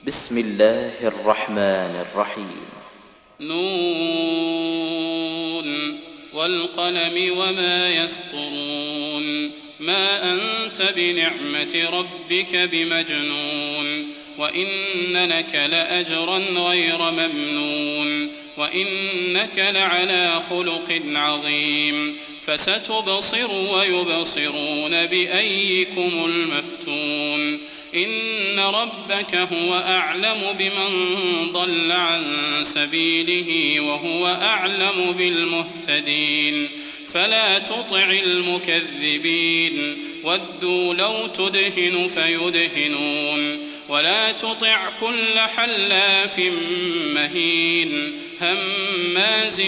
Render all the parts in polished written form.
بسم الله الرحمن الرحيم. نون والقلم وما يسطرون. ما أنت بنعمة ربك بمجنون. وإن لك لأجرا غير ممنون. وإنك لعلى خلق عظيم. فستبصر ويبصرون بأيكم المفتون. إن ربك هو أعلم بمن ضل عن سبيله وهو أعلم بالمهتدين. فلا تطع المكذبين. ودوا لو تدهن فيدهنون. ولا تطع كل حلاف مهين هماز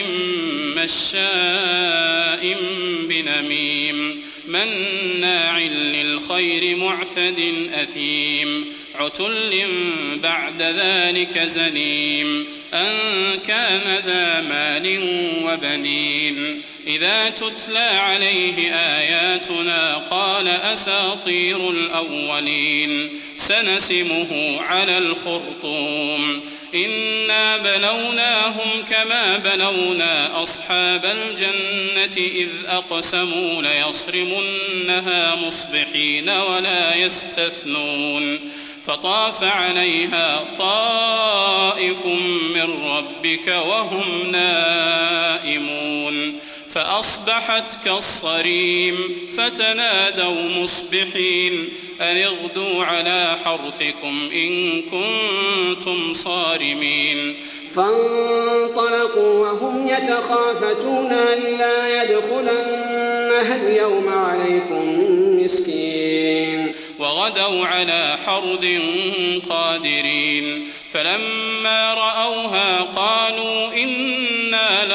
مشاء بنميم مناع للخير معتد أثيم عتل بعد ذلك زنيم أن كان ذا مال وبنين. إذا تتلى عليه آياتنا قال أساطير الأولين سنسمه على الخرطوم. إنا بلوناهم كما بلونا أصحاب الجنة إذ أقسموا ليصرمنها مصبحين ولا يستثنون. فطاف عليها طائف من ربك وهم نائمون فأصبحت كالصريم. فتنادوا مصبحين أن اغدوا على حرثكم إن كنتم صارمين. فانطلقوا وهم يتخافتون ألا يدخلنها اليوم عليكم مسكين. وغدوا على حرد قادرين. فلما رأوها قالوا إنا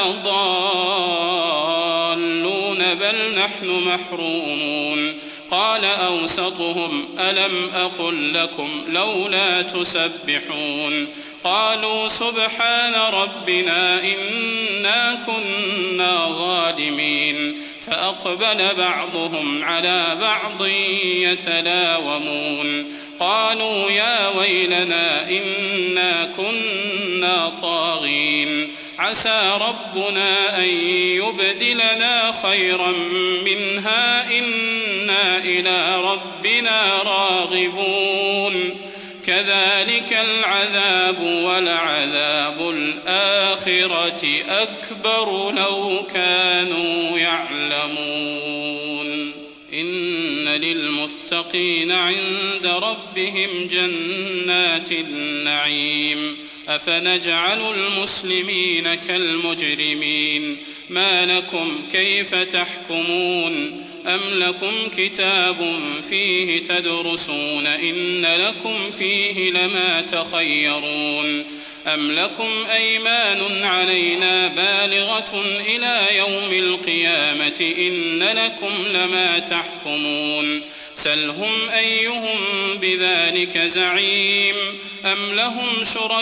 لضالون بل نحن محرومون. قال أوسطهم ألم أقل لكم لولا تسبحون. قالوا سبحان ربنا إنا كنا ظالمين. فأقبل بعضهم على بعض يتلاومون. قالوا يا ويلنا إنا كنا طاغين. عسى ربنا أن يبدلنا خيرا منها إنا إلى ربنا راغبون. كذلك العذاب ولعذاب الآخرة أكبر لو كانوا يعلمون. إن للمتقين عند ربهم جنات النعيم. أفنجعل المسلمين كالمجرمين. ما لكم كيف تحكمون. أم لكم كتاب فيه تدرسون إن لكم فيه لما تخيرون. أم لكم أيمان علينا بالغة إلى يوم القيامة إن لكم لما تحكمون. سلهم أيهم بذلك زعيم. أم لهم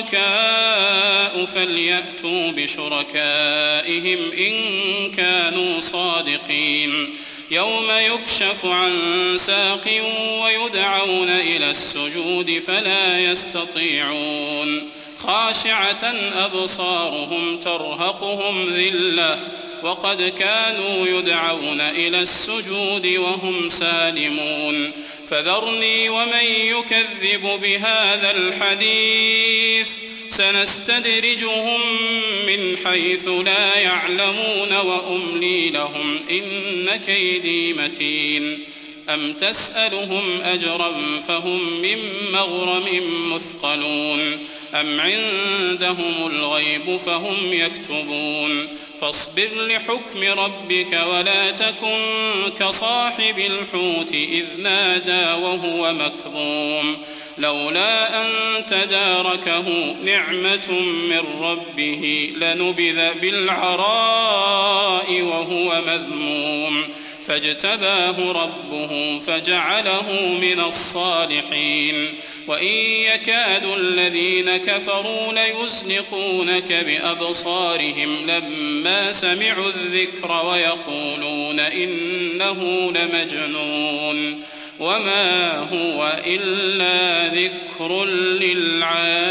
شركاء فليأتوا بشركائهم إن كانوا صادقين. يوم يكشف عن ساق ويدعون إلى السجود فلا يستطيعون. خاشعة أبصارهم ترهقهم ذلة وقد كانوا يدعون إلى السجود وهم سالمون. فذرني ومن يكذب بهذا الحديث سنستدرجهم من حيث لا يعلمون وأملي لهم إن كيدي متين. أم تسألهم أجرا فهم من مغرم مثقلون. أم عندهم الغيب فهم يكتبون. فاصبر لحكم ربك ولا تكن كصاحب الحوت إذ نادى وهو مكظوم. لولا أن تداركه نعمة من ربه لنبذ بالعراء وهو مذموم. فاجتباه ربه فجعله من الصالحين. وإن يكاد الذين كفروا ليزلقونك بأبصارهم لما سمعوا الذكر ويقولون إنه لمجنون. وما هو إلا ذكر للعالمين.